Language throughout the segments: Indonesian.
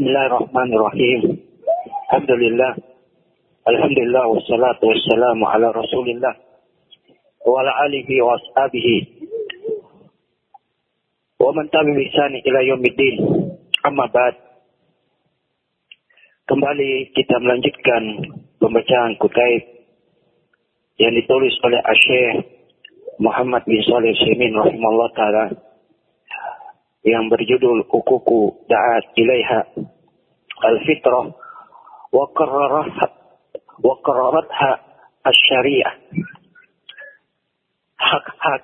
Bismillahirrahmanirrahim. Alhamdulillah wassalatu wassalamu ala Rasulillah wa ala alihi wa ashabihi wa man tabi'a bi ihsan ila yaumiddin. Amma ba'd. Kembali kita melanjutkan pembacaan kutaib yang ditulis oleh Syekh Muhammad bin Shalih Al-Utsaimin rahimahullah taala yang berjudul Huququ Da'at Ilaiha Al-Fitrah wa Qarraratha Asy-Syariah. Hak-hak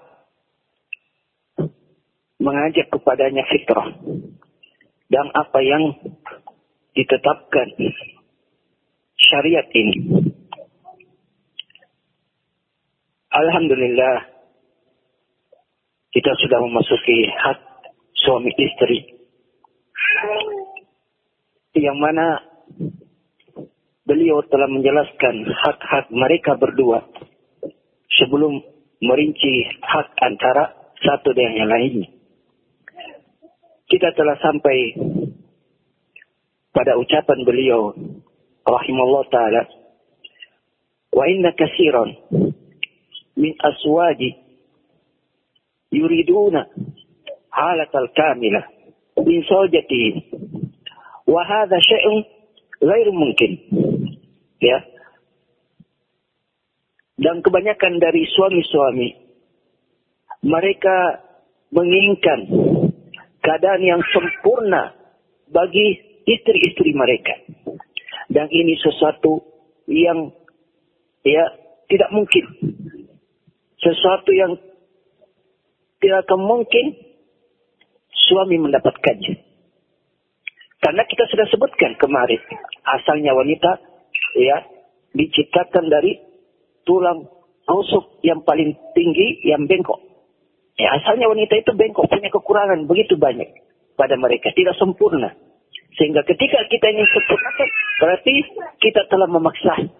mengajak kepadanya fitrah dan apa yang ditetapkan syariat ini. Alhamdulillah, kita sudah memasuki hak suami istri, yang mana beliau telah menjelaskan hak-hak mereka berdua sebelum merinci hak antara satu dengan yang lainnya. Kita telah sampai pada ucapan beliau rahimahullah ta'ala, wa inna katsiran min aswaji yuriduna halatal kamilah min zawjatihim wa hadha syai'un ghairu mungkin. Ya. Dan kebanyakan dari suami-suami mereka menginginkan keadaan yang sempurna bagi istri-istri mereka. Dan ini sesuatu yang tidak mungkin. Sesuatu yang tidak akan mungkin suami mendapatkannya. Karena kita sudah sebutkan kemarin, asalnya wanita diciptakan dari tulang rusuk yang paling tinggi yang bengkok. Ya, asalnya wanita itu bengkok, punya kekurangan begitu banyak pada mereka, tidak sempurna. Sehingga ketika kita ingin sempurnakan, berarti kita telah memaksa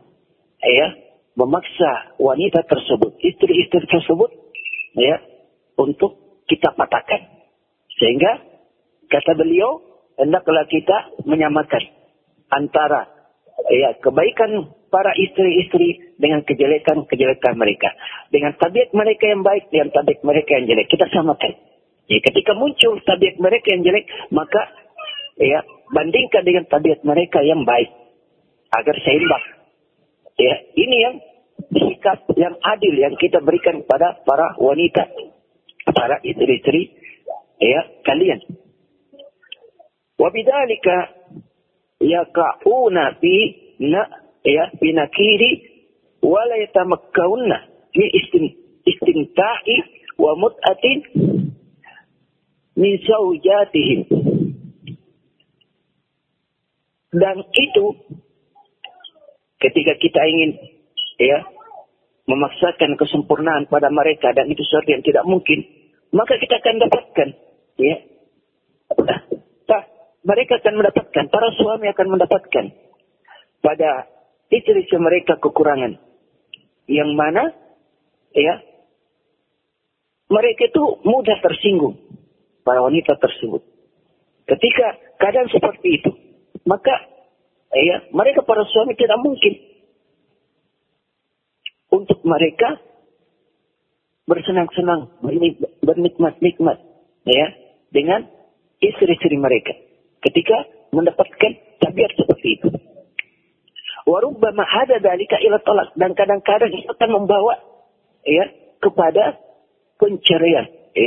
wanita tersebut, istri-istri tersebut untuk kita patahkan. Sehingga kata beliau, hendaklah kita menyamakan antara kebaikan para istri-istri dengan kejelekan mereka, dengan tabiat mereka yang baik dengan tabiat mereka yang jelek, kita samakan. Ya, ketika muncul tabiat mereka yang jelek, maka bandingkan dengan tabiat mereka yang baik agar seimbang. Ya, ini yang sikap yang adil yang kita berikan kepada para wanita, para istri-istri kalian. Wa bidzalika yaqauna fi nakiri wa la yatamakkauna fi istimta'i wa mut'atin min zawjatihim. Dan itu ketika kita ingin memaksakan kesempurnaan pada mereka, dan itu sesuatu yang tidak mungkin, maka kita akan dapatkan mereka akan mendapatkan, para suami akan mendapatkan pada istri-istri mereka kekurangan, yang mana mereka itu mudah tersinggung, para wanita tersebut. Ketika keadaan seperti itu, maka mereka para suami tidak mungkin untuk mereka bersenang-senang, bernikmat-nikmat dengan istri-istri mereka ketika mendapatkan tabiat seperti itu. Wa rubbama hada dzalika ila talaq, dan kadang-kadang itu akan membawa kepada penceraian,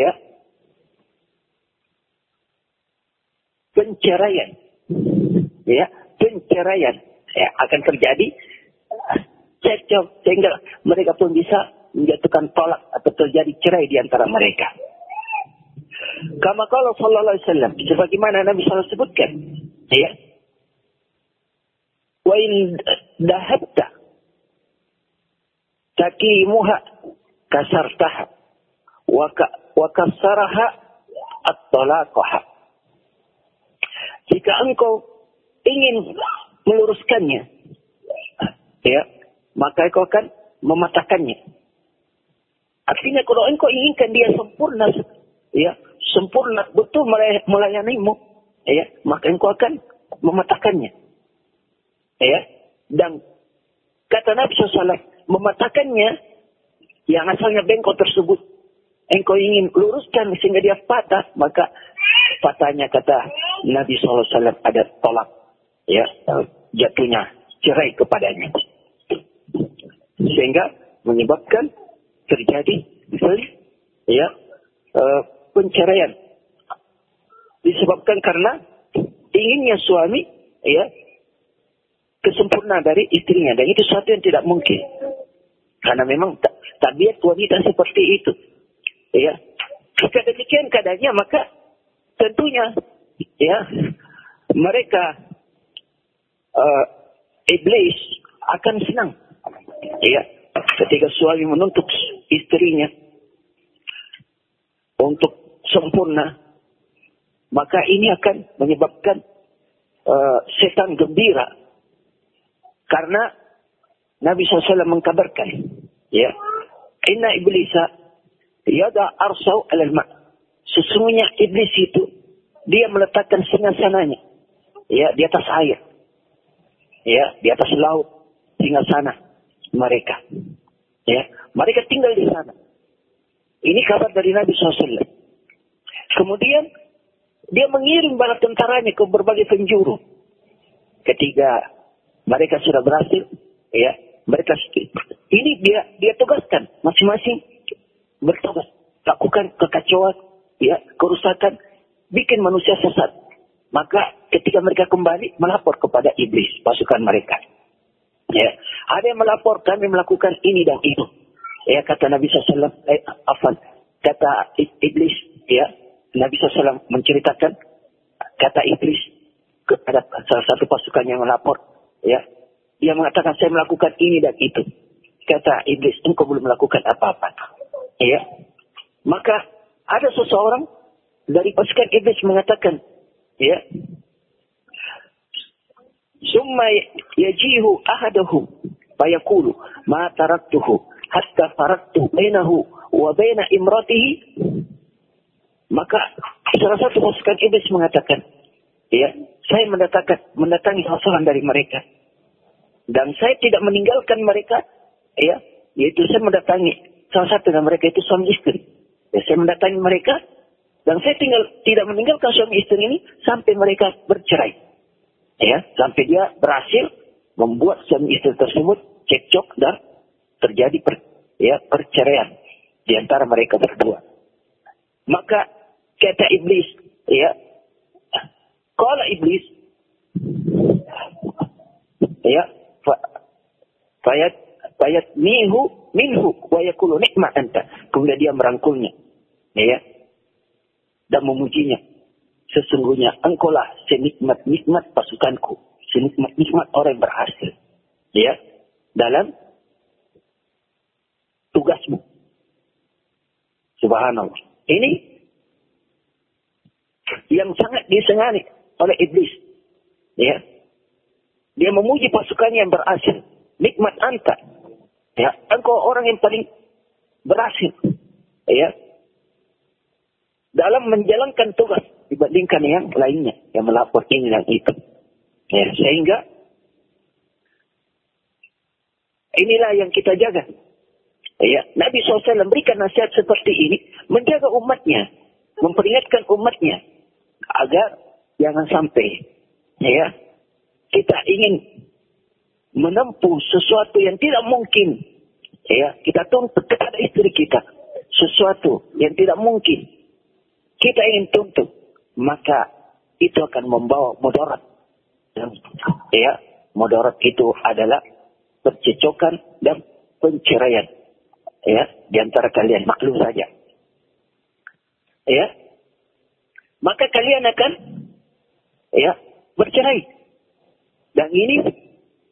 penceraian akan terjadi cekcok, sehingga mereka pun bisa menjatuhkan tolak atau terjadi cerai di antara mereka. Kama qala sallallahu alaihi wasallam, sebagaimana Nabi sallallahu alaihi wasallam sebutkan, wa in dahabta taqimuha kasartaha wa kasaraha at-talaqaha. Jika engkau ingin meluruskannya, maka engkau akan mematahkannya. Artinya kalau engkau inginkan dia sempurna, sempurna betul melayanimu, maka engkau akan mematahkannya. Ya. Dan kata Nabi SAW, mematahkannya yang asalnya bengkok tersebut, engkau ingin luruskan sehingga dia patah, maka patahnya kata Nabi SAW ada tolak, ya, jatuhnya cerai kepadanya, sehingga menyebabkan terjadi ya perceraian disebabkan karena inginnya suami ya kesempurnaan dari istrinya, dan itu sesuatu yang tidak mungkin karena memang tabiat wanita seperti itu. Ya, jika demikian keadaannya, maka tentunya ya mereka iblis akan senang ya ketika suami menuntut istrinya untuk sempurna, maka ini akan menyebabkan setan gembira karena Nabi SAW mengkabarkan ya, inna iblisa yada arsau alal ma'. Sesungguhnya iblis itu dia meletakkan singgasananya ya di atas air, ya di atas laut, singgasana mereka. Ya, mereka tinggal di sana. Ini kabar dari Nabi SAW. Kemudian dia mengirim bala tentaranya ke berbagai penjuru. Ketika mereka sudah berhasil, ya mereka ini dia tugaskan masing-masing bertugas, lakukan kekacauan, ya, kerusakan, bikin manusia sesat. Maka ketika mereka kembali melapor kepada iblis, pasukan mereka. Ya, ada yang melapor kami melakukan ini dan itu. Ya, kata Nabi SAW, kata iblis, ya, Nabi SAW menceritakan kata iblis kepada salah satu pasukan yang melapor, ya, dia mengatakan saya melakukan ini dan itu. Kata iblis, engkau belum melakukan apa-apa. Ya, maka ada seseorang dari pasukan iblis mengatakan, ya, summa yajihu ahaduhum fayaqulu ma taraktuhu hatta faraktu bainahu wa baina imratihi. Maka salah satu pasukan iblis mengatakan, ya, saya mendatangi seorang dari mereka dan saya tidak meninggalkan mereka, ya, yaitu saya mendatangi salah satu dari mereka itu suami istri. Ya, saya mendatangi mereka dan saya tidak meninggalkan suami istri ini sampai mereka bercerai. Ya, sampai dia berhasil membuat suami istri tersebut cekcok dan terjadi perceraian di antara mereka berdua. Maka kata iblis, ya, kalau iblis, ya, fayat minhu wa yaqulu ni'ma anta. Kemudian dia merangkulnya, ya, dan memujinya. Sesungguhnya engkaulah senikmat-nikmat pasukanku, senikmat-nikmat orang yang berhasil, ya, dalam tugasmu. Subhanallah. Ini yang sangat disengani oleh iblis, ya. Dia memuji pasukannya yang berhasil. Nikmat anta, ya, engkau orang yang paling berhasil, ya, dalam menjalankan tugas dibandingkan yang lainnya yang melapor ini dan itu. Ya, sehingga inilah yang kita jaga. Ya, Nabi SAW memberikan nasihat seperti ini, menjaga umatnya, memperingatkan umatnya agar jangan sampai, ya, kita ingin menempuh sesuatu yang tidak mungkin, ya, kita tuntut kepada istri kita sesuatu yang tidak mungkin kita ingin tuntut, maka itu akan membawa mudarat. Ya, mudarat itu adalah percecokan dan perceraian, ya, di antara kalian, maklum saja, ya, maka kalian akan, ya, bercerai, dan ini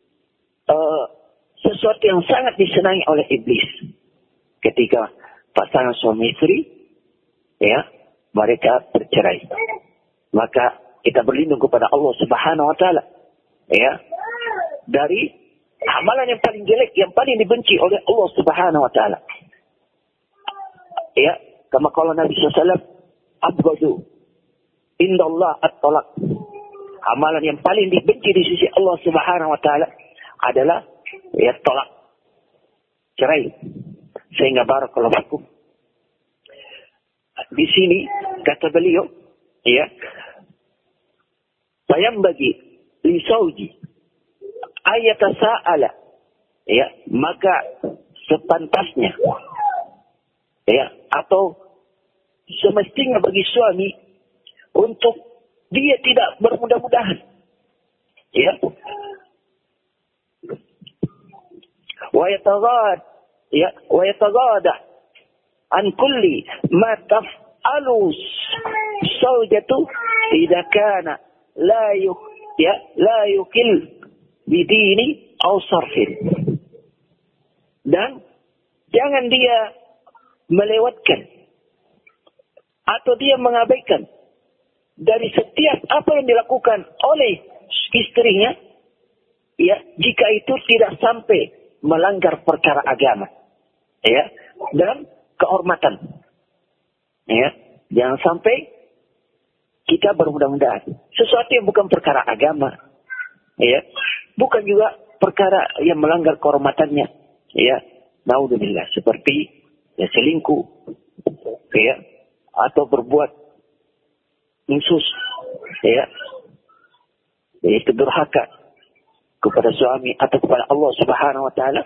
sesuatu yang sangat disenangi oleh iblis ketika pasangan suami istri, ya, mereka bercerai. Maka kita berlindung kepada Allah Subhanahu wa taala, ya, dari amalan yang paling jelek, yang paling dibenci oleh Allah Subhanahu wa taala. Ya, kama qala Nabi sallallahu alaihi wasallam, abghadu indallah at-talaq amalan yang paling dibenci di sisi Allah Subhanahu wa taala adalah ya tolak, cerai. Sehingga barakallahu fikum, di sini kata beliau, ya, bagi li zawji ayatasa'ala, ya, maka sepantasnya, ya, atau semestinya bagi suami untuk dia tidak bermudah-mudahan, ya, wa yataghada an kulli ma taf'alu zawjatu idza kana la yukil bidini aw sarfin. Dan jangan dia melewatkan atau dia mengabaikan dari setiap apa yang dilakukan oleh istrinya, ya, jika itu tidak sampai melanggar perkara agama, ya, dan kehormatan, ya. Jangan sampai kita bermudah-mudahan sesuatu yang bukan perkara agama, ya, bukan juga perkara yang melanggar kehormatannya, ya, naudzubillah, seperti ya selingkuh, ya, atau berbuat insus, ya, yaitu durhaka kepada suami atau kepada Allah Subhanahu wa taala.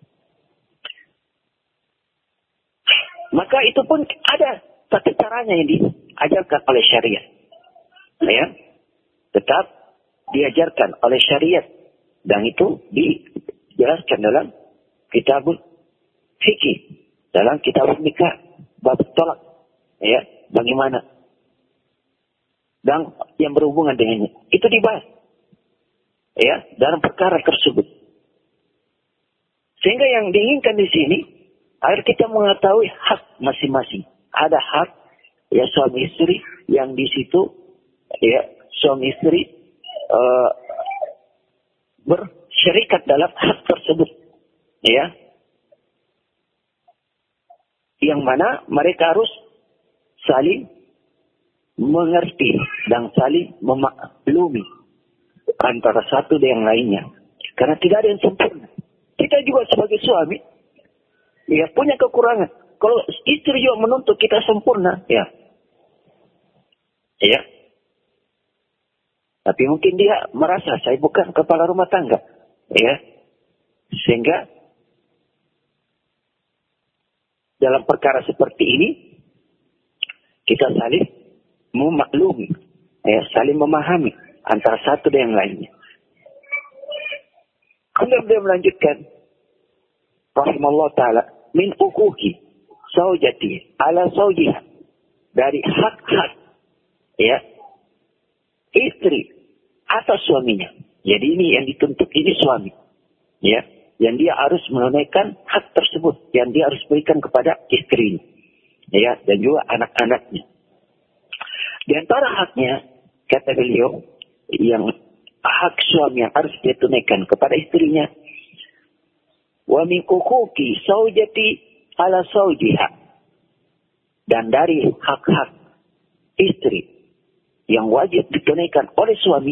Maka itu pun ada satu caranya yang diajarkan oleh syariat, ya, tetap diajarkan oleh syariat, dan itu dijelaskan dalam kitabul fikih, dalam kitab nikah bab tolak, ya, bagaimana dan yang berhubungan dengannya itu dibahas, ya, dalam perkara tersebut. Sehingga yang diinginkan di sini agar kita mengetahui hak masing-masing. Ada hak, ya, suami istri yang di situ, ya, suami istri bersyarikat dalam hak tersebut, ya, yang mana mereka harus saling mengerti dan saling memaklumi antara satu dengan yang lainnya. Karena tidak ada yang sempurna. Kita juga sebagai suami, ya, punya kekurangan. Kalau istri juga menuntut kita sempurna, ya, ya. Tapi mungkin dia merasa saya bukan kepala rumah tangga, ya, sehingga dalam perkara seperti ini kita saling memaklumi, ya, saling memahami antara satu dan yang lainnya. Kemudian beliau melanjutkan, rahimallahu taala, min uquqi zaujati ala zaujiha, dari hak-hak, ya, istri atas suaminya. Jadi ini yang dituntut ini suami, ya, yang dia harus menunaikan hak tersebut yang dia harus berikan kepada istrinya, ya, dan juga anak-anaknya. Di antara haknya, kata beliau, yang hak suami yang harus dia tunaikan kepada istrinya, wa min uquqi zaujati ala zaujiha, dan dari hak-hak istri yang wajib ditunaikan oleh suami,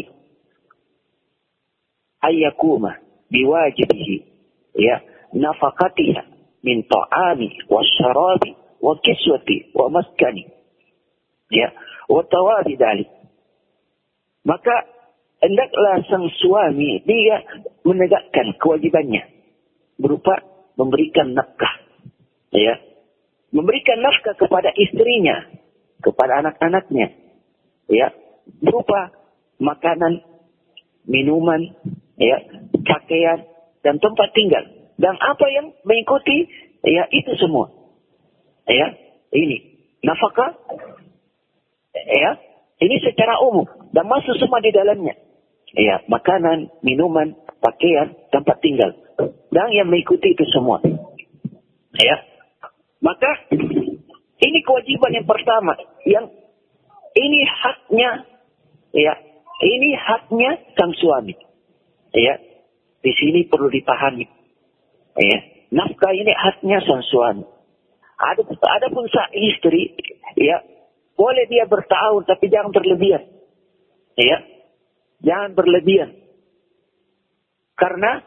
ayyakuma biwajibihi, ya, nafaqatiha min ta'ami wa syarabi wa kiswati wa maskani, ya, wa tawabi dalik. Maka hendaklah sang suami dia menegakkan kewajibannya berupa memberikan nafkah, ya, memberikan nafkah kepada istrinya, kepada anak-anaknya, ya, berupa makanan, minuman, ya, pakaian, dan tempat tinggal, dan apa yang mengikuti, ya, itu semua, ya, ini nafkah, ya, ini secara umum dan masuk semua di dalamnya, ya, makanan, minuman, pakaian, tempat tinggal, dan yang mengikuti itu semua, ya. Maka ini kewajiban yang pertama, yang ini haknya, ya, ini haknya sang suami, ya. Di sini perlu dipahami, ya, nafkah ini haknya sang suami. Adapun sang istri, ya, boleh dia bertahun tapi jangan berlebihan, ya, Jangan berlebihan. Karena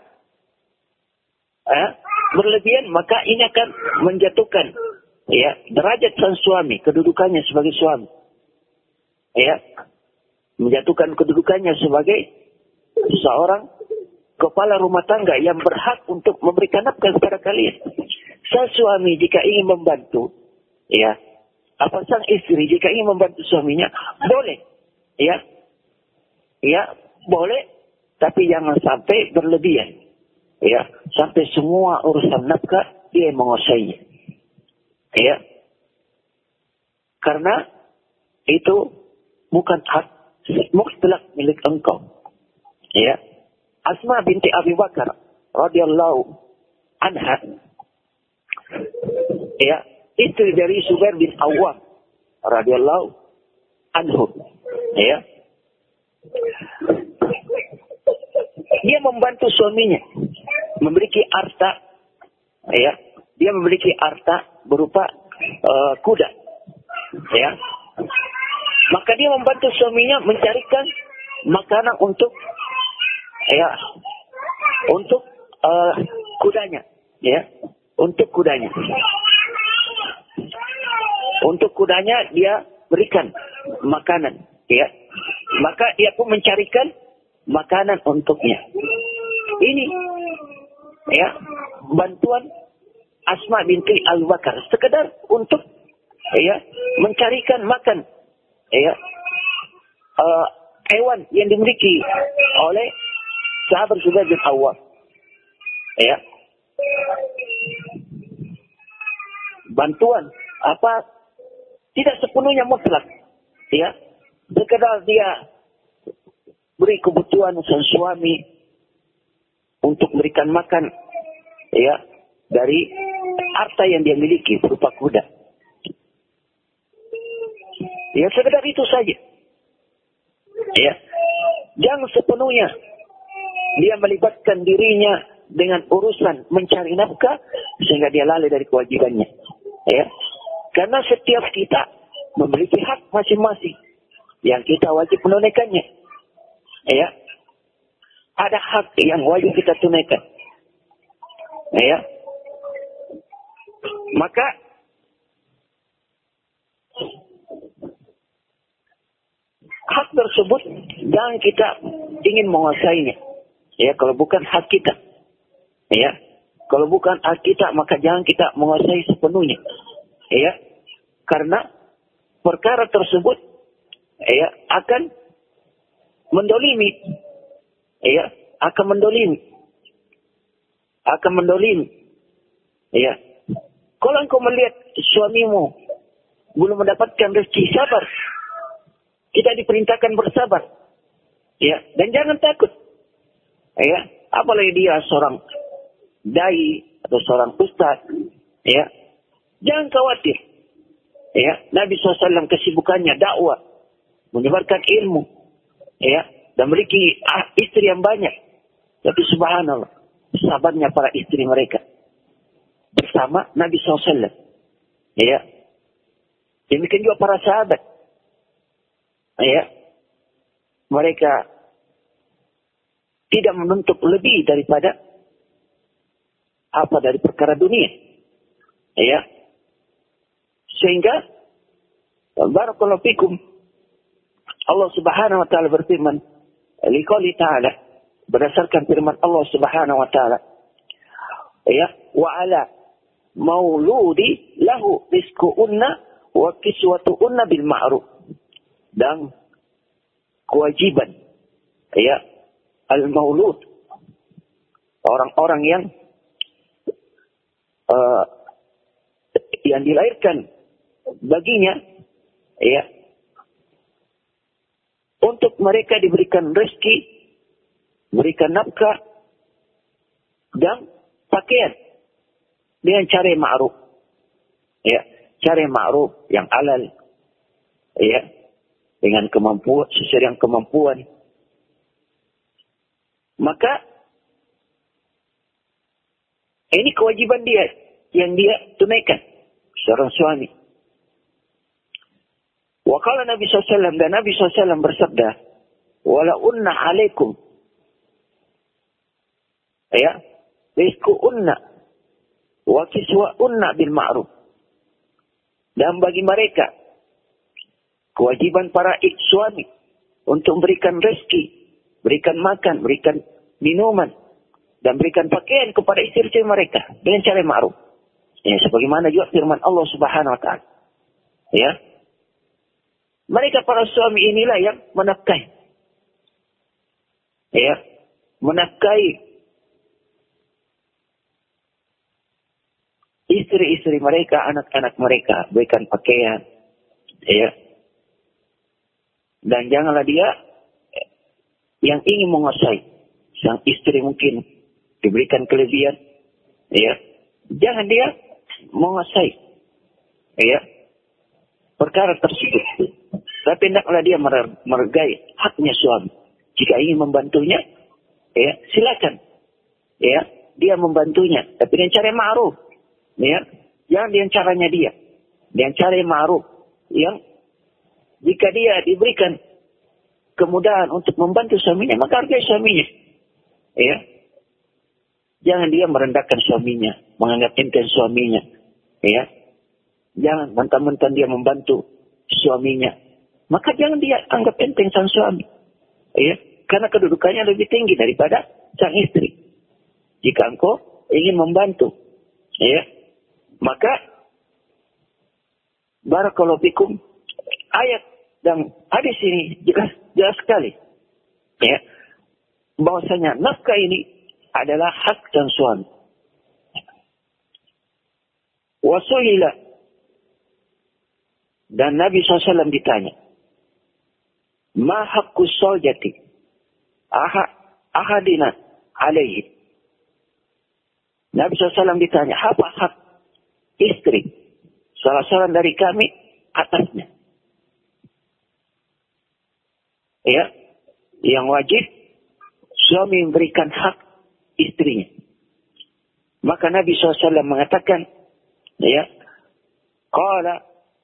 berlebihan maka ini akan menjatuhkan derajat sang suami, kedudukannya sebagai suami. Menjatuhkan kedudukannya sebagai seorang kepala rumah tangga yang berhak untuk memberikan nafkah kepada kalian. Sang suami jika ingin membantu, sang istri jika ingin membantu suaminya, boleh. Boleh, tapi jangan sampai berlebihan. Sampai semua urusan nafkah dia menguasainya. Karena itu bukan hak mutlak milik engkau. Asma binti Abi Bakar radhiyallahu anha, istri dari Zubair bin Awwam radhiyallahu anhu. Dia membantu suaminya memiliki harta, dia memiliki harta berupa kuda, maka dia membantu suaminya mencarikan makanan untuk kudanya, untuk kudanya. Untuk kudanya dia berikan makanan, maka dia pun mencarikan makanan untuknya. Ini bantuan Asma binti Abu Bakar sekedar untuk mencarikan makan hewan yang dimiliki oleh sahabat Zubair bin Awwam. Bantuan tidak sepenuhnya mutlak. Sekedar dia beri kebutuhan sang suami untuk memberikan makan dari harta yang dia miliki berupa kuda. Sekedar itu saja. Jangan sepenuhnya dia melibatkan dirinya dengan urusan mencari nafkah sehingga dia lalai dari kewajibannya. Karena setiap kita memiliki hak masing-masing yang kita wajib menunaikannya. Ada hak yang wajib kita tunaikan. Maka hak tersebut jangan kita ingin menguasainya. Kalau bukan hak kita. Kalau bukan hak kita maka jangan kita menguasai sepenuhnya. Karena perkara tersebut akan mendolimi. Akan mendolimi. Kalau engkau melihat suamimu belum mendapatkan rezeki, sabar. Kita diperintahkan bersabar. Dan jangan takut. Apalagi dia seorang dai atau seorang ustaz. Jangan khawatir. Nabi SAW kesibukannya dakwah, menyebarkan ilmu. Dan memiliki istri yang banyak. Tapi subhanallah, sabarnya para istri mereka bersama Nabi SAW. Demikian juga para sahabat. Mereka tidak menuntut lebih daripada dari perkara dunia. Sehingga barakallahu fikum, Allah Subhanahu wa taala berfirman, liqouli ta'ala, berdasarkan firman Allah Subhanahu wa taala, wa ala mauludi lahu rizquunna wa kiswatuunna bil ma'ruf. Dan kewajiban al-maulud, orang-orang yang dilahirkan baginya, untuk mereka diberikan rezeki, berikan nafkah dan pakaian dengan cara yang ma'ruf. Cara yang ma'ruf, yang halal. Dengan kemampuan, sesuai dengan kemampuan. Maka ini kewajiban dia yang dia tunaikan, seorang suami. Wa qala Nabi SAW, dan Nabi SAW bersabda, wala'unna alaikum. Ya, rizku'unna wa kiswa'unna bil ma'ruf. Dan bagi mereka kewajiban para suami untuk berikan rezeki, berikan makan, berikan minuman, dan berikan pakaian kepada istri-istri mereka dengan cara ma'ruf. Ya, sebagaimana juga firman Allah Subhanahu wa taala. Ya. Mereka para suami inilah yang menafkahi. Ya, menafkahi istri-istri mereka, anak-anak mereka, berikan pakaian. Ya. Dan janganlah dia yang ingin menguasai. Sang istri mungkin diberikan kelebihan. Ya. Jangan dia menguasai. Ya. Perkara tersebut. Tapi hendaklah dia menghargai haknya suami. Jika ingin membantunya, ya, silakan. Ya, dia membantunya, tapi dengan cara ma'ruf. Ya, jangan dengan caranya dia. Dengan cara ma'ruf. Yang jika dia diberikan kemudahan untuk membantu suaminya, maka hargai suaminya. Ya. Jangan dia merendahkan suaminya, menganggap enteng suaminya. Ya. Jangan mentang-mentang dia membantu suaminya, maka jangan dia anggap enteng sang suami. Ya, karena kedudukannya lebih tinggi daripada sang istri. Jika engkau ingin membantu, ya, maka barakallahu fikum, ayat dan hadis ini jelas sekali. Ya, bahwasanya nafkah ini adalah hak sang suami. Wasuila, dan Nabi SAW ditanya, ma haqqus zawjati ahadina alaihi. Nabi SAW ditanya, apa hak istri salah seorang dari kami atasnya? Ya, yang wajib suami memberikan hak istrinya. Maka Nabi SAW mengatakan, ya, qala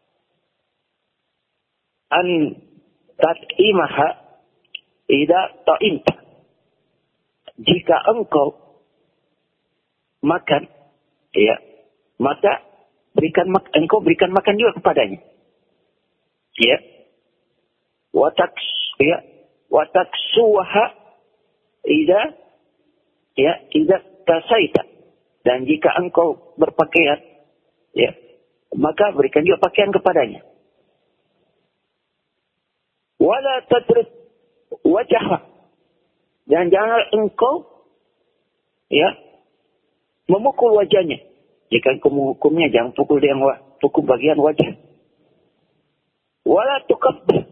an tat'imaha idza ta'imta. Jika engkau makan, ya, maka engkau berikan makan juga kepadanya. Ya. Wataksuha idza tasaita. Dan jika engkau berpakaian, ya, maka berikan juga pakaian kepadanya. Wala tatrib wajhah. Dan jangan engkau, ya, memukul wajahnya. Jika engkau menghukumnya, jangan pukul bagian wajah. Wala tukabbah.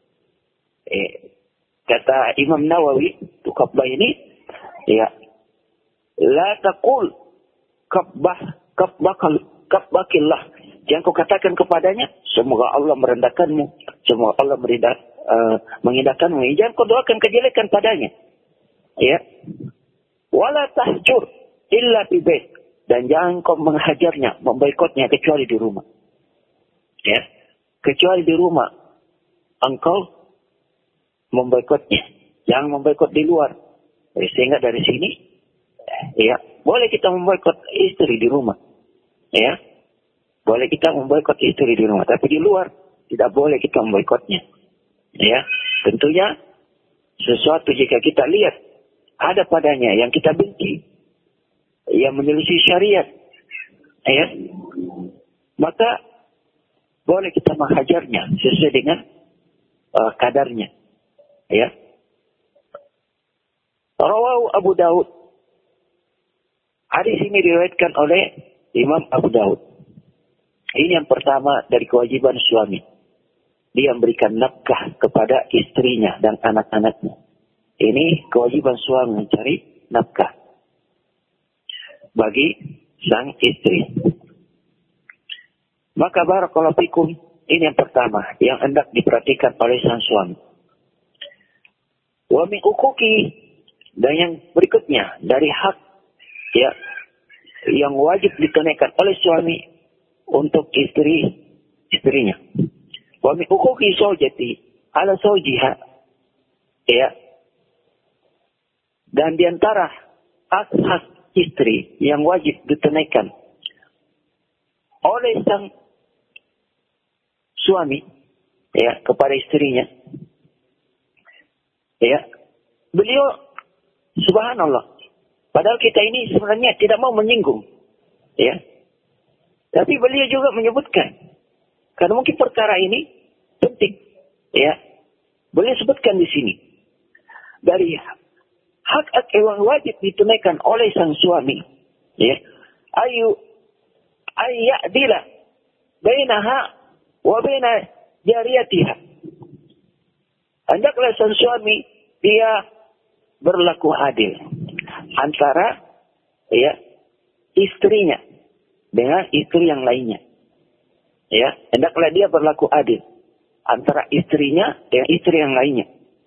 Kata Imam Nawawi, tukabbah ini, ya, la taqul kabbakillah. Jangan kau katakan kepadanya, semoga Allah merendahkanmu, semoga Allah mengindahkanmu. Jangan kau doakan kejelekan padanya. Ya. Wala tahjur illa fi bait. Dan jangan kau menghajarnya, memboikotnya kecuali di rumah. Ya. Kecuali di rumah engkau memboikotnya. Jangan memboikot di luar. Sehingga dari sini, ya, boleh kita memboikot istri di rumah. Ya. Boleh kita memboikot istri di rumah, tapi di luar tidak boleh kita memboikotnya. Ya. Tentunya sesuatu jika kita lihat ada padanya yang kita benci, yang menyelisih syariat, ya, maka boleh kita menghajarnya sesuai dengan kadarnya. Ya. Rawahu Abu Daud. Hadis ini diriwayatkan oleh Imam Abu Daud. Ini yang pertama dari kewajiban suami. Dia memberikan nafkah kepada istrinya dan anak-anaknya. Ini kewajiban suami mencari nafkah bagi sang istri. Maka barakallahu fikum, ini yang pertama yang hendak diperhatikan oleh sang suami. Wa min uquqi, dan yang berikutnya dari hak, ya, yang wajib ditunaikan oleh suami untuk istrinya. Wa min uquqi zawjati ala zawjiha, Ya. Dan di antara hak-hak istri yang wajib ditunaikan oleh sang suami, ya, kepada istrinya, ya, beliau, subhanallah, padahal kita ini sebenarnya tidak mau menyinggung, ya, tapi beliau juga menyebutkan, karena mungkin perkara ini penting, ya, beliau sebutkan di sini dari hak-hak yang wajib ditunaikan oleh sang suami, ya, ayyadila bainaha wa baina jariyatiha. Hendaklah sang suami dia berlaku adil antara, ya, istrinya dengan istri yang lainnya. Ya, hendaklah dia berlaku adil antara istrinya dengan istri yang lainnya.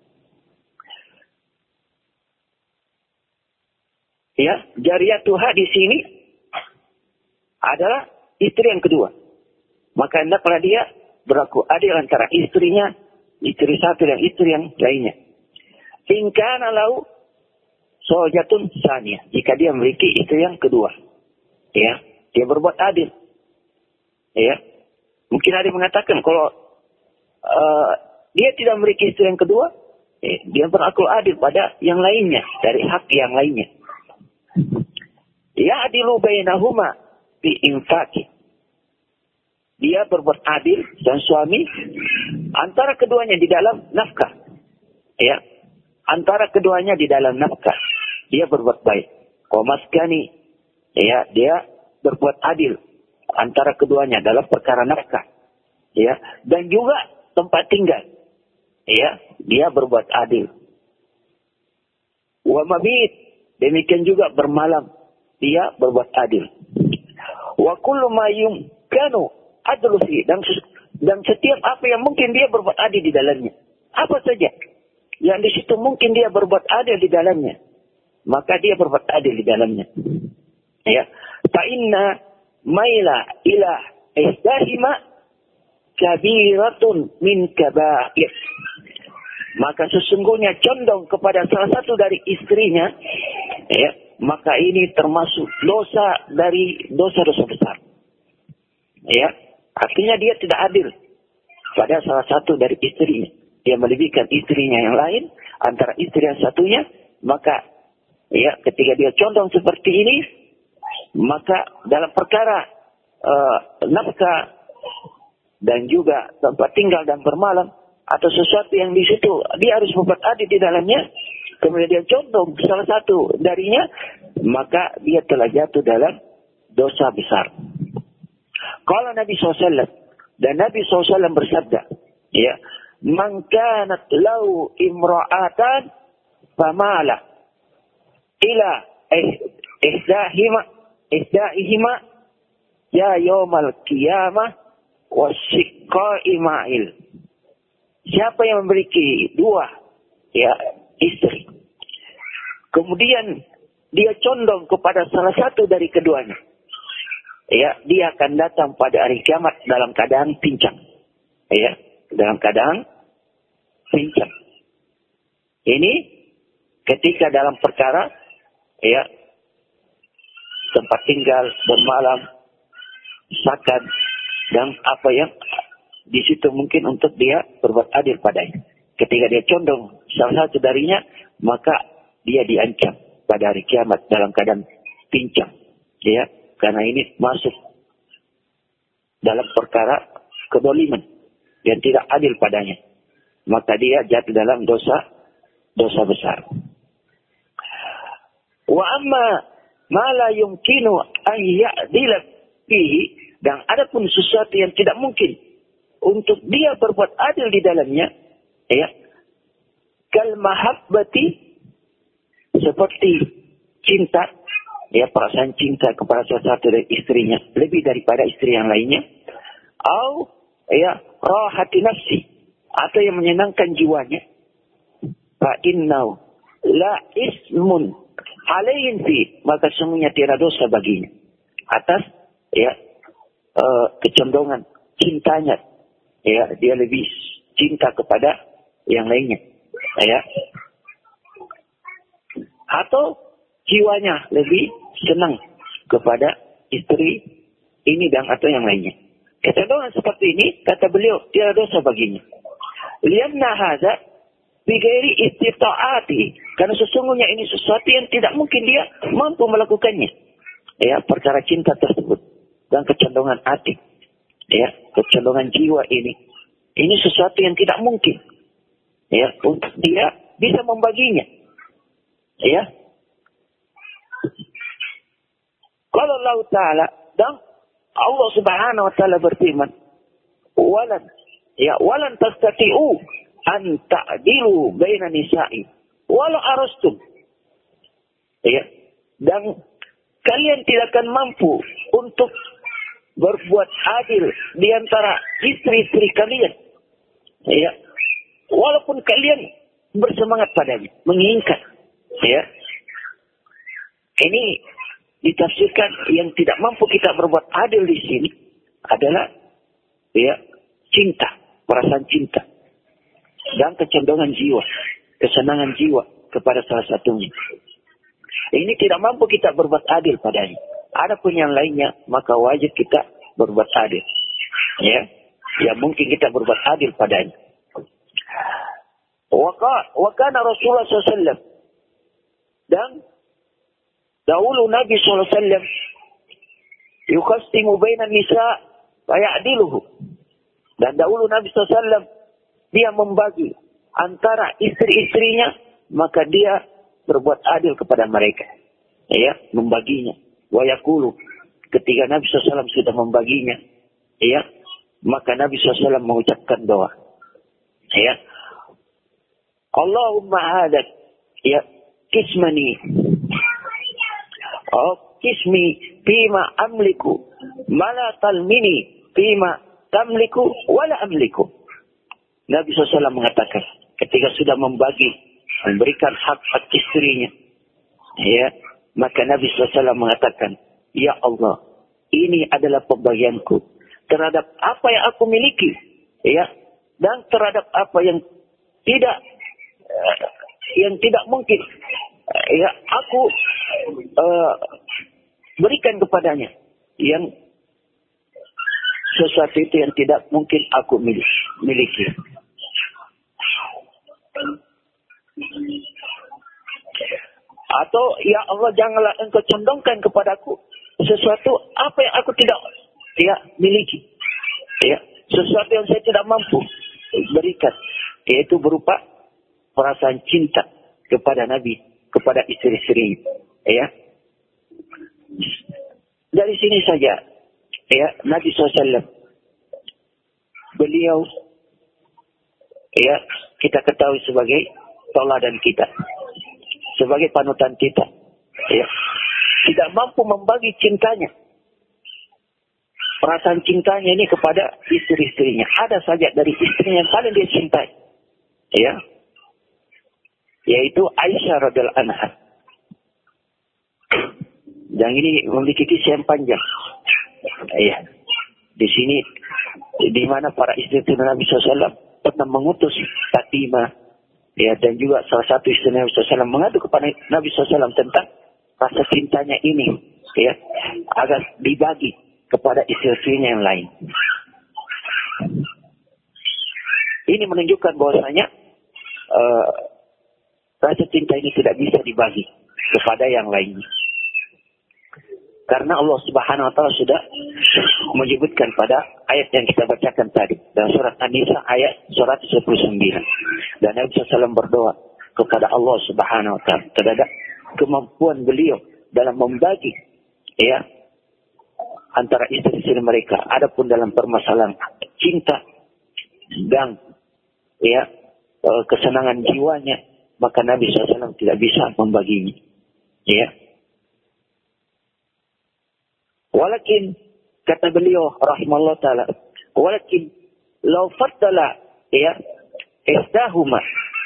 Ya, jariyatuha di sini adalah istri yang kedua. Maka hendaklah dia berlaku adil antara istrinya, istri satu dan istri yang lainnya. In kana lahu zawjatun tsaniyah, jika dia memiliki istri yang kedua. Ya, dia berbuat adil. Ya. Mungkin ada yang mengatakan kalau dia tidak memiliki istri yang kedua, dia berlaku adil pada yang lainnya dari hak yang lainnya. Ya'dilu bainahuma bi infaqi. Dia berbuat adil dan suami antara keduanya di dalam nafkah. Ya. Antara keduanya di dalam nafkah. Dia berbuat baik. Qamaskani. Ya, dia berbuat adil antara keduanya dalam perkara nafkah. Ya, dan juga tempat tinggal. Ya, dia berbuat adil. Wa mabit, demikian juga bermalam, dia berbuat adil. Wa kullu ma yumkanu adlu fi, dan setiap apa yang mungkin dia berbuat adil di dalamnya. Apa saja yang di situ mungkin dia berbuat adil di dalamnya, maka dia berbuat adil di dalamnya. Ya, fa inna maila ila ihdahima kabiratun min kabair. Maka sesungguhnya condong kepada salah satu dari istrinya, ya, maka ini termasuk dosa dari dosa-dosa besar. Ya, artinya dia tidak adil pada salah satu dari istrinya. Dia melebihkan istrinya yang lain antara istri yang satunya, maka, ya, ketika dia condong seperti ini, maka dalam perkara nafkah dan juga tempat tinggal dan bermalam atau sesuatu yang di situ dia harus membuat adil di dalamnya, kemudian dia condong salah satu darinya, maka dia telah jatuh dalam dosa besar. Kalau Nabi SAW, dan Nabi SAW bersabda, ya, man kanat lau imra'atan famala ila ihdahihima ya yawmal qiyamah wasyikka'i ma'il. Siapa yang memiliki dua, ya, istri, kemudian dia condong kepada salah satu dari keduanya, ya, dia akan datang pada hari kiamat dalam keadaan pincang. Ya, dalam keadaan pincang. Ini ketika dalam perkara, ya, tempat tinggal, bermalam, sakan, dan apa yang di situ mungkin untuk dia berbuat adil padanya. Ketika dia condong salah satu darinya, maka dia diancam pada hari kiamat dalam keadaan pincang. Ya, karena ini masuk dalam perkara kedoliman yang tidak adil padanya. Maka dia jatuh dalam dosa besar. Wa amma ma la yumkinu an ya'dila fihi, dan adapun sesuatu yang tidak mungkin untuk dia berbuat adil di dalamnya, ya, kal mahabbati, seperti cinta, ya, perasaan cinta kepada salah satu dari istrinya lebih daripada istri yang lainnya, au, ya, rahati nafsi, atau yang menyenangkan jiwanya, fa innau la ismun alaihin fi, maka sungguhnya tiada dosa baginya atas, ya, kecondongan cintanya, ya, dia lebih cinta kepada yang lainnya, ya, atau jiwanya lebih senang kepada istri ini dan atau yang lainnya. Kecenderungan seperti ini, kata beliau, tiada dosa baginya. Lianna hadza bighairi istita'ati, karena sesungguhnya ini sesuatu yang tidak mungkin dia mampu melakukannya. Ya, perkara cinta tersebut dan kecenderungan hati, ya, kecenderungan jiwa ini sesuatu yang tidak mungkin, ya, untuk dia bisa membaginya, ya. Kalau Allah Ta'ala dan Allah Subhanahu Wa Ta'ala berfirman, walan tastati'u an ta'dilu baina nisa'i walau arastum. Ya, dan kalian tidak akan mampu untuk berbuat adil di antara istri-istri kalian. Ya, walaupun kalian bersemangat padanya, menginginkan. Ya, ini ditafsirkan yang tidak mampu kita berbuat adil di sini adalah, ya, cinta, perasaan cinta dan kecenderungan jiwa, kesenangan jiwa kepada salah satunya. Ini tidak mampu kita berbuat adil padanya. Adapun yang lainnya, maka wajib kita berbuat adil. Ya, mungkin kita berbuat adil padanya. Wa kana Rasulullah SAW, dan dahulu Nabi SAW yuqassimu bainan nisa faya'diluhu. Dan dahulu Nabi SAW dia membagi antara istri-istrinya, maka dia berbuat adil kepada mereka. Ya, membaginya. Wa yaqulu, ketika Nabi SAW sudah membaginya, ya, maka Nabi SAW mengucapkan doa. Ya, Allahumma hadat, ya, kismani, kismi fima amliku, mala talmini fima tamliku, wala amliku. Nabi SAW mengatakan, ketika sudah memberikan hak istrinya, ya, maka Nabi SAW mengatakan, ya Allah, ini adalah pembagianku terhadap apa yang aku miliki, ya, dan terhadap apa yang tidak mungkin, ya, aku berikan kepadanya, yang sesuatu itu yang tidak mungkin aku miliki. Atau, ya Allah, janganlah engkau condongkan kepadaku sesuatu apa yang aku tidak, ya, miliki, ya, sesuatu yang saya tidak mampu berikan, yaitu berupa perasaan cinta kepada Nabi, kepada istri-istri, ya. Dari sini saja, ya, Nabi SAW, beliau, ya, kita ketahui sebagai tauladan kita, sebagai panutan kita, ya, tidak mampu membagi cintanya, perasaan cintanya ini kepada istri-istrinya. Ada saja dari istrinya yang paling dia cintai, ya, yaitu Aisyah radhiyallahu anha. Yang ini memiliki kisah yang panjang, ya. Di sini, di mana para istri Nabi SAW pernah mengutus Fatimah, ya, dan juga salah satu istri Nabi SAW mengadu kepada Nabi SAW tentang rasa cintanya ini, ya, agar dibagi kepada istri-istrinya yang lain. Ini menunjukkan bahwasanya rasa cinta ini tidak bisa dibagi kepada yang lainnya. Karena Allah Subhanahu Wa Taala sudah menyebutkan pada ayat yang kita bacakan tadi dalam surat An-Nisa ayat 119. Dan Nabi SAW berdoa kepada Allah Subhanahu Wa Taala terhadap kemampuan beliau dalam membagi, ya, antara istri-istri mereka. Adapun dalam permasalahan cinta dan, ya, kesenangan jiwanya, maka Nabi SAW tidak bisa membaginya, ya. Walakin, kata beliau rahimahullah ta'ala, walakin law faddala, ya, ihdahuma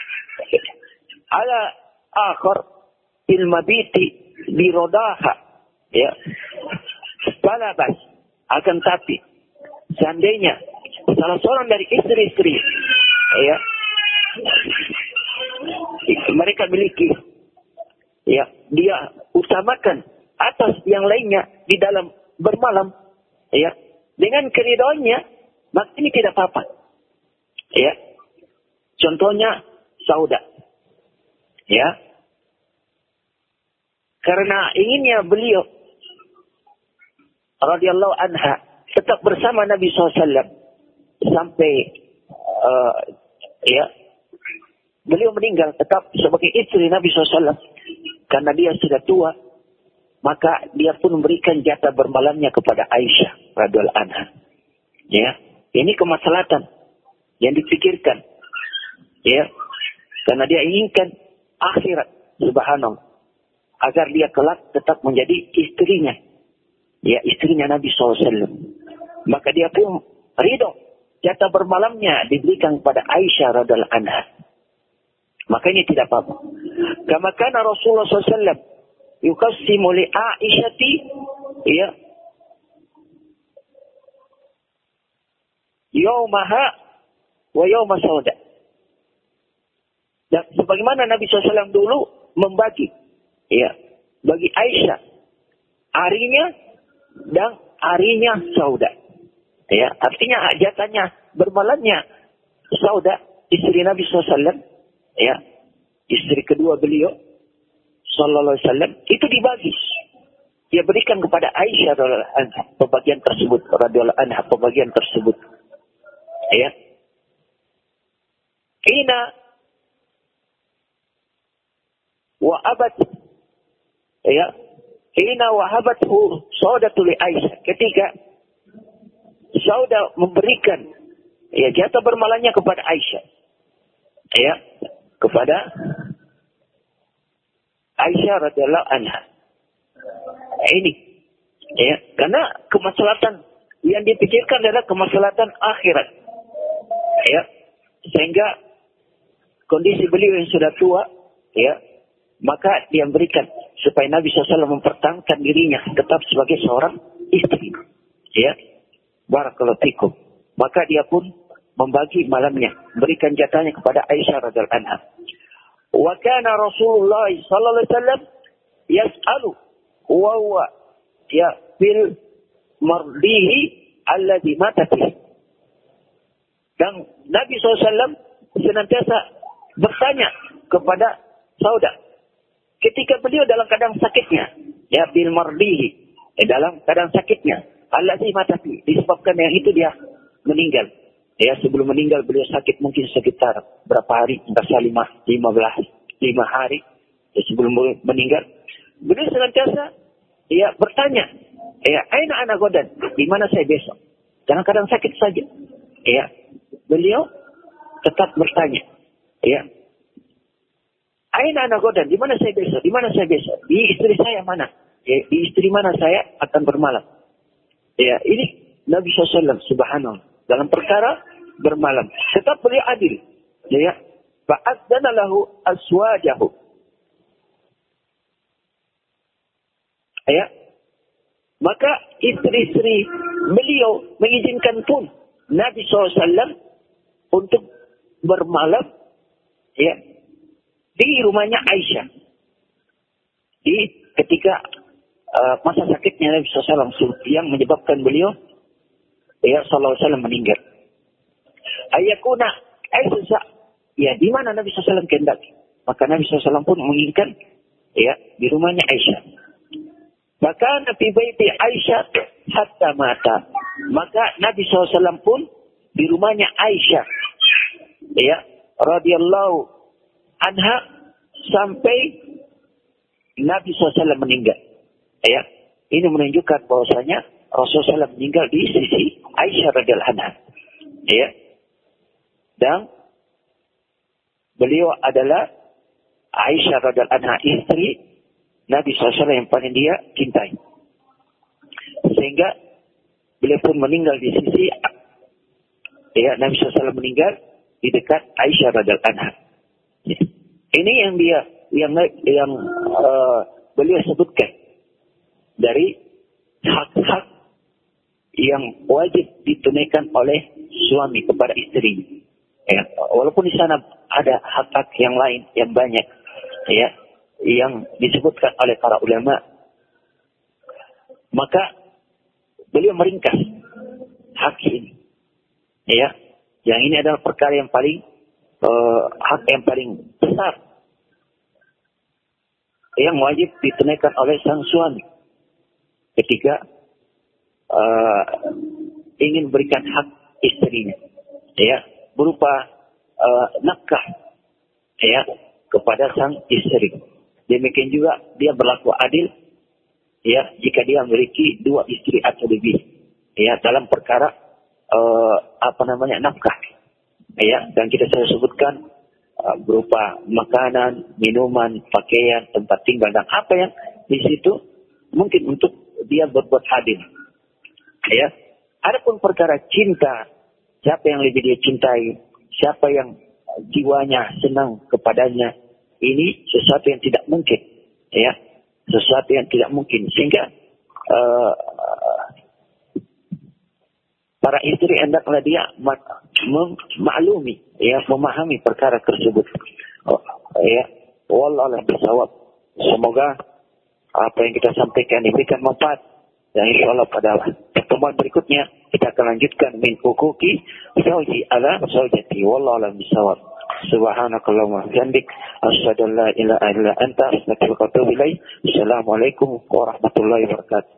ala akhar fil mabiti birodaha, ya, balabas. Akan tapi seandainya salah seorang dari istri-istri, ya, mereka miliki, ya, dia utamakan atas yang lainnya di dalam bermalam, ya, dengan keridhoannya, maka ini tidak apa-apa. Ya. Contohnya Sauda. Ya. Karena inginnya beliau radhiyallahu anha tetap bersama Nabi SAW sampai ya, beliau meninggal tetap sebagai istri Nabi SAW. Karena dia sudah tua, maka dia pun memberikan jatah bermalamnya kepada Aisyah radhiyallahu anha. Ya, ini kemaslahatan yang dipikirkan. Ya, karena dia inginkan akhirat, subhanallah, agar dia kelak tetap menjadi istrinya. Ya, istrinya Nabi SAW. Maka dia pun ridho jatah bermalamnya diberikan kepada Aisyah radhiyallahu anha. Maka ini tidak apa-apa. Kama kana Rasulullah SAW yuqassimu li Aisyati, ya, yaumaha wa yauma Sauda. Dan sebagaimana Nabi SAW dulu membagi, ya, bagi Aisyah harinya dan harinya Sauda. Ya, artinya jatahnya bermalamnya Sauda, istri Nabi SAW, ya, istri kedua beliau sallallahu alaihi wasallam, itu dibagi. Dia berikan kepada Aisyah radhiyallahu anha pembagian tersebut, radhiyallahu anha pembagian tersebut. Ya. Ina wa abat, ya, ina wahabathu Saudathu li Aisyah, ketika Sauda memberikan, ya, jatah bermalamnya kepada Aisyah, ya, kepada Aisyah radhiyallahu anha. Ini, ya, karena kemaslahatan yang dipikirkan adalah kemaslahatan akhirat, ya, sehingga kondisi beliau yang sudah tua, ya, maka dia berikan supaya Nabi SAW mempertahankan dirinya tetap sebagai seorang istri, ya, barakallahu fikum. Maka dia pun membagi malamnya, berikan jatahnya kepada Aisyah radhiyallahu anha. Wa kana Rasulullah sallallahu alaihi wasallam yas'alu wa huwa ya bil mardihi alladhi mata fihi. Dan Nabi SAW senantiasa bertanya kepada Sauda ketika beliau dalam keadaan sakitnya, ya, bil mardihi, dalam keadaan sakitnya, alladhi mata fihi, disebabkan yang itu dia meninggal. Ya, sebelum meninggal beliau sakit mungkin sekitar berapa hari, entah 5 hari, ya, sebelum meninggal. Beliau senantiasa, ya, bertanya, ya, aina ana godan, di mana saya besok? Dalam keadaan sakit saja. Ya, beliau tetap bertanya, ya, aina ana godan, di mana saya besok? Di mana saya besok? Di istri saya mana? Ya, di istri mana saya akan bermalam? Ya, ini Nabi SAW subhanallah dalam perkara bermalam. Tetap beliau adil. Ya. Fa'adzana lahu aswajahu. Ya. Maka istri-istri beliau mengizinkan pun Nabi SAW untuk bermalam, ya, di rumahnya Aisyah. Di ketika masa sakitnya Nabi SAW yang menyebabkan beliau, ya, sallallahu alaihi wasallam meninggal. Ayakuna Aisyah, ya, di mana Nabi SAW kehendaki. Maka Nabi SAW pun menginginkan, ya, di rumahnya Aisyah. Maka Nabi baiti Aisyah hatta mata. Maka Nabi SAW pun di rumahnya Aisyah, ya, radhiyallahu anha sampai Nabi SAW meninggal. Ya, ini menunjukkan bahwasanya Rasulullah SAW meninggal di sisi Aisyah radhiyallahu anha. Ya. Dan beliau adalah Aisyah radhiyallahu anha, istri Nabi SAW yang paling dia cintai. Sehingga beliau pun meninggal di sisi, ya, Nabi SAW meninggal di dekat Aisyah radhiyallahu anha. Ya. Ini yang beliau sebutkan dari hak-hak yang wajib ditunaikan oleh suami kepada istri. Ya, walaupun di sana ada hak-hak yang lain yang banyak, ya, yang disebutkan oleh para ulama, maka beliau meringkas hak ini. Ya, yang ini adalah perkara yang paling hak yang paling besar yang wajib ditunaikan oleh sang suami ketika ingin berikan hak istrinya, ya, berupa nafkah, ya, kepada sang istri. Demikian juga dia berlaku adil, ya, jika dia memiliki 2 istri atau lebih, ya, dalam perkara nafkah, ya, dan kita sudah sebutkan berupa makanan, minuman, pakaian, tempat tinggal, dan apa yang di situ mungkin untuk dia berbuat adil, ya. Adapun perkara cinta, siapa yang lebih dia cintai, siapa yang jiwanya senang kepadanya, ini sesuatu yang tidak mungkin, ya, sesuatu yang tidak mungkin, sehingga para istri hendaklah dia memaklumi, ya, memahami perkara tersebut. Ya, wallahu bisawab. Semoga apa yang kita sampaikan diberikan manfaat, dan insyaallah pada pertemuan berikutnya kita akan lanjutkan min huquqi zawji ala zawjati. Wallahu bisawab. Subhanakallahumma wa bihamdik, asyhadu an la ilaha illa anta, astaghfiruka wa atubu ilaik. Assalamualaikum warahmatullahi wabarakatuh.